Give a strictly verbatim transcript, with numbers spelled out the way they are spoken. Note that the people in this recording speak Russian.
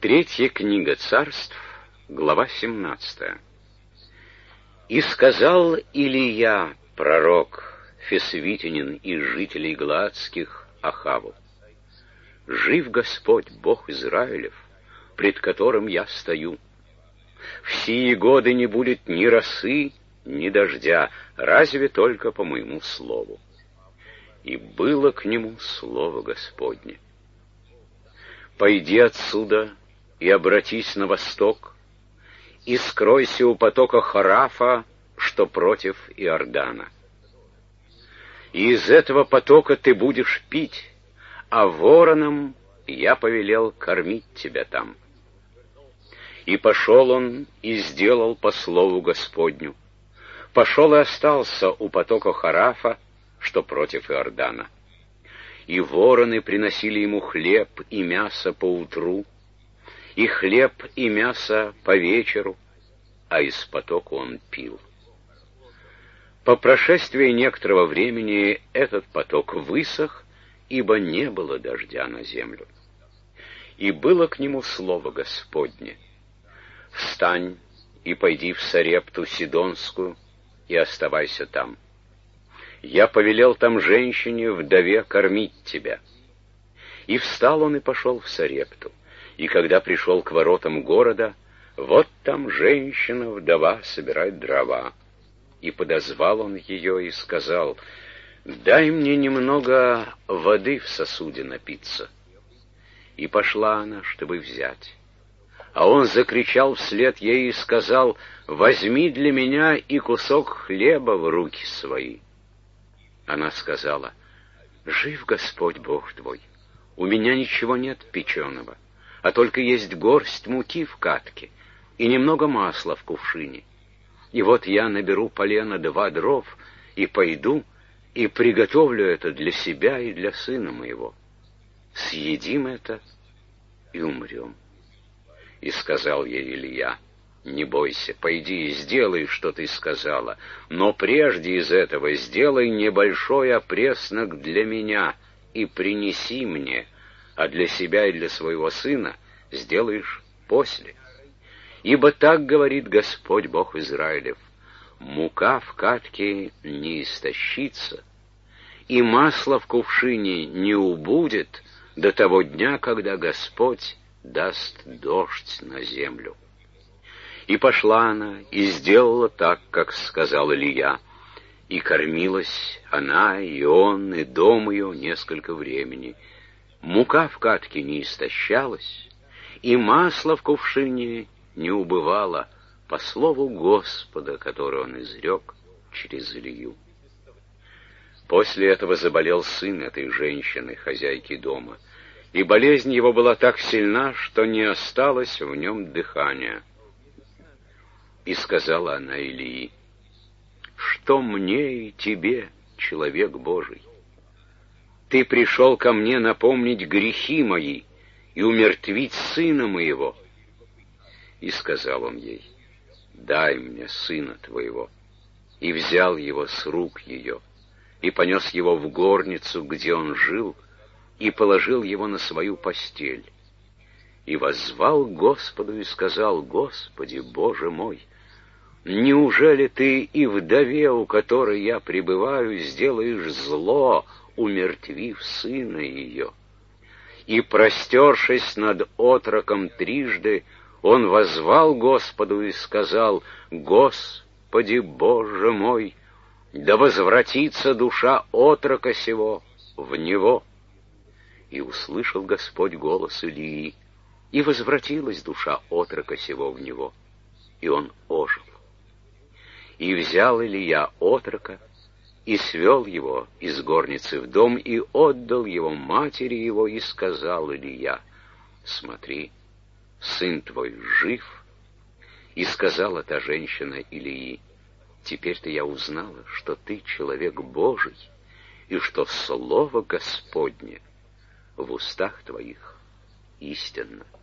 Третья книга Царств, глава семнадцатая. «И сказал Илия, пророк, фесвитянин из жителей Галаадских, Ахаву: жив Господь, Бог Израилев, пред которым я стою. В сии годы не будет ни росы, ни дождя, разве только по моему слову. И было к нему слово Господне: пойди отсюда и обратись на восток, и скройся у потока Харафа, что против Иордана. И из этого потока ты будешь пить, а вороном я повелел кормить тебя там. И пошел он и сделал по слову Господню. Пошел и остался у потока Харафа, что против Иордана. И вороны приносили ему хлеб и мясо поутру, и хлеб и мясо по вечеру, а из потока он пил. По прошествии некоторого времени этот поток высох, ибо не было дождя на землю. И было к нему слово Господне: встань и пойди в Сарепту Сидонскую, и оставайся там. Я повелел там женщине, вдове, кормить тебя. И встал он и пошел в Сарепту. И когда пришел к воротам города, вот там женщина-вдова собирает дрова. И подозвал он ее и сказал: дай мне немного воды в сосуде напиться. И пошла она, чтобы взять. А он закричал вслед ей и сказал: возьми для меня и кусок хлеба в руки свои. Она сказала: жив Господь Бог твой, у меня ничего нет печеного, а только есть горсть муки в катке и немного масла в кувшине. И вот я наберу полено два дров и пойду и приготовлю это для себя и для сына моего. Съедим это и умрем. И сказал ей Илия: не бойся, пойди и сделай, что ты сказала, но прежде из этого сделай небольшой опреснок для меня и принеси мне, а для себя и для своего сына сделаешь после. Ибо так говорит Господь Бог Израилев: мука в катке не истощится, и масло в кувшине не убудет до того дня, когда Господь даст дождь на землю. И пошла она и сделала так, как сказал Илия, и кормилась она, и он, и дом ее несколько времени. Мука в катке не истощалась, и масло в кувшине не убывало, по слову Господа, которое он изрек через Илию. После этого заболел сын этой женщины, хозяйки дома, и болезнь его была так сильна, что не осталось в нем дыхания. И сказала она Илии: что мне и тебе, человек Божий? Ты пришел ко мне напомнить грехи мои и умертвить сына моего. И сказал он ей: дай мне сына твоего. И взял его с рук ее, и понес его в горницу, где он жил, и положил его на свою постель. И воззвал к Господу и сказал: Господи, Боже мой, неужели ты и вдове, у которой я пребываю, сделаешь зло, умертвив сына ее? И, простершись над отроком трижды, он воззвал Господу и сказал: Господи, Боже мой, да возвратится душа отрока сего в него. И услышал Господь голос Илии, и возвратилась душа отрока сего в него, и он ожил. И взял Илия отрока, и свел его из горницы в дом, и отдал его матери его, и сказал Илия: смотри, сын твой жив. И сказала та женщина Илии: теперь-то я узнала, что ты человек Божий, и что слово Господне в устах твоих истинно.